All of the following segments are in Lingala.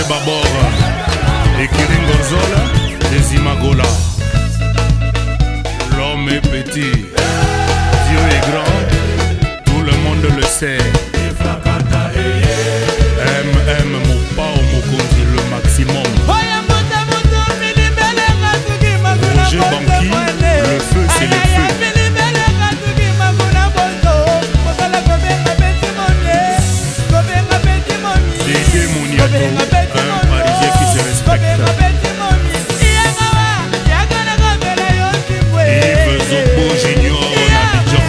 Babor et Kiringozola des Imagola. L'homme est petit, Dieu est grand, tout le monde le sait. MM Mopao Mokonzi le maximum. Roger Banqui, le feu c'est le feu. Dédé Mouniato, un Parisien qui se respecte. Yves Zobo Junior en Abidjan.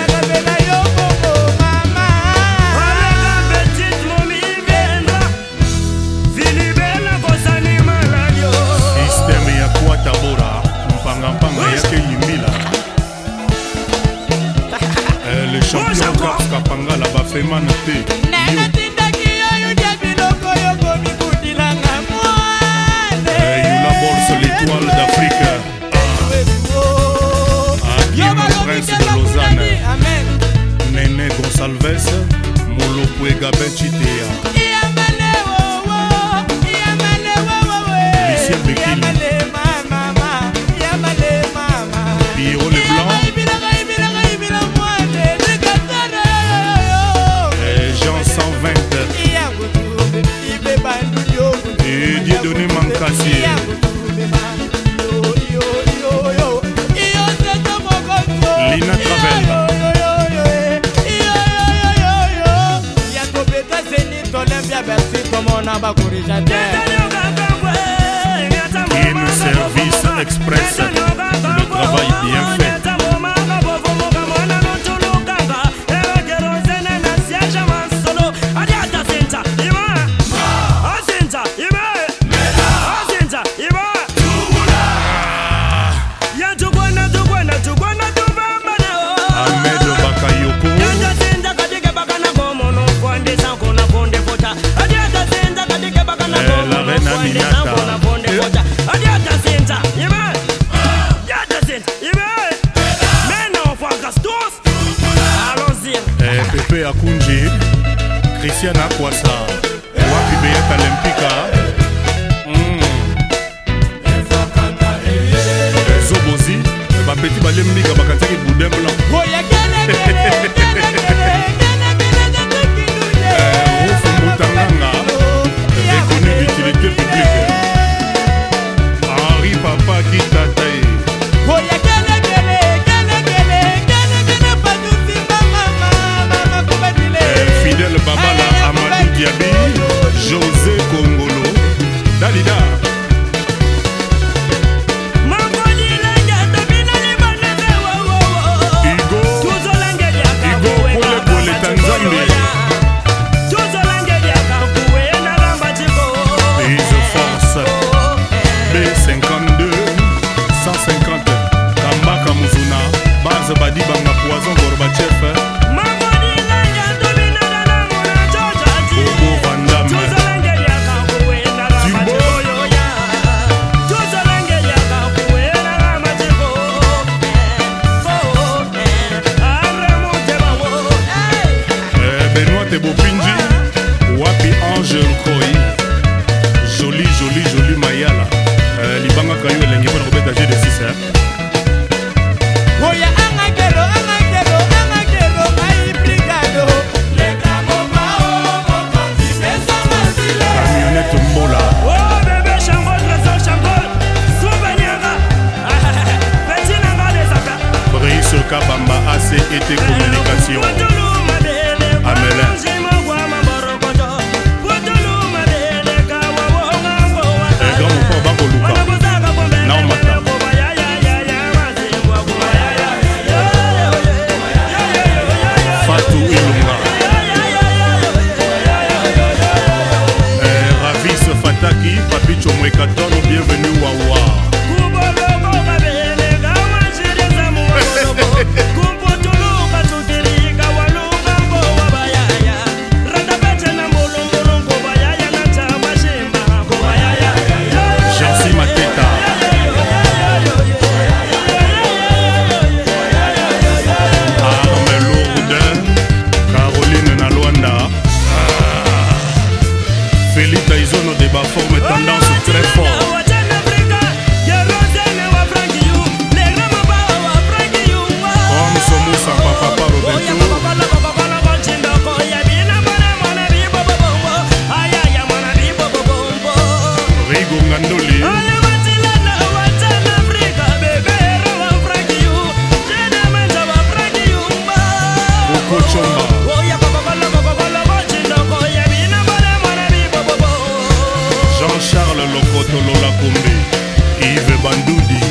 Système ya Kwatabora, Mpanga yake Yimila. Le champion Kars Kapanga la Bafeman T. L'étoile d'Afrique. Guillaume Prince de Lausanne. Néné Gonsalves, Molopwe Gabin Chitea. Lucien Bekili. Pierrot Leblanc. Jean 120. Et Dieudonné Mankassier. Lina Travel. In service express, le travail bien fait. Pepe Akunji, Christian Akwasa, Wapi Beyat Olympica, Zobozi, Bapeti Balembiga Bakataki Boudin Blanc. Ouf Moutanganga, reconnu d'utilité publique. Henri Papa Kitatae. Fidèle Babala, Amadou Diaby, José Kongolo, Dalida. Igo Kole Tanzanie. Bise Force B52 150 Kambaka Muzuna, Base Badibanga Poison Gorbachev. Bopinji, Wapi Ange Nkoi, joli Mayala, Libanga Kayo et l'Enguipo de Robert Agé de 6 heures. Camionnette Mola. Brice Kabamba, AC et Communication. Amelin. Grand Moupa Bakoluka. Naomata. Fatou Ilunga. Ravis Fataki, Papi Chomwekatoro, bienvenue Wawa. Félix Taizono de Bafo Chomba Jean-Charles Lokoto Lola Kombe Yves Bandoudi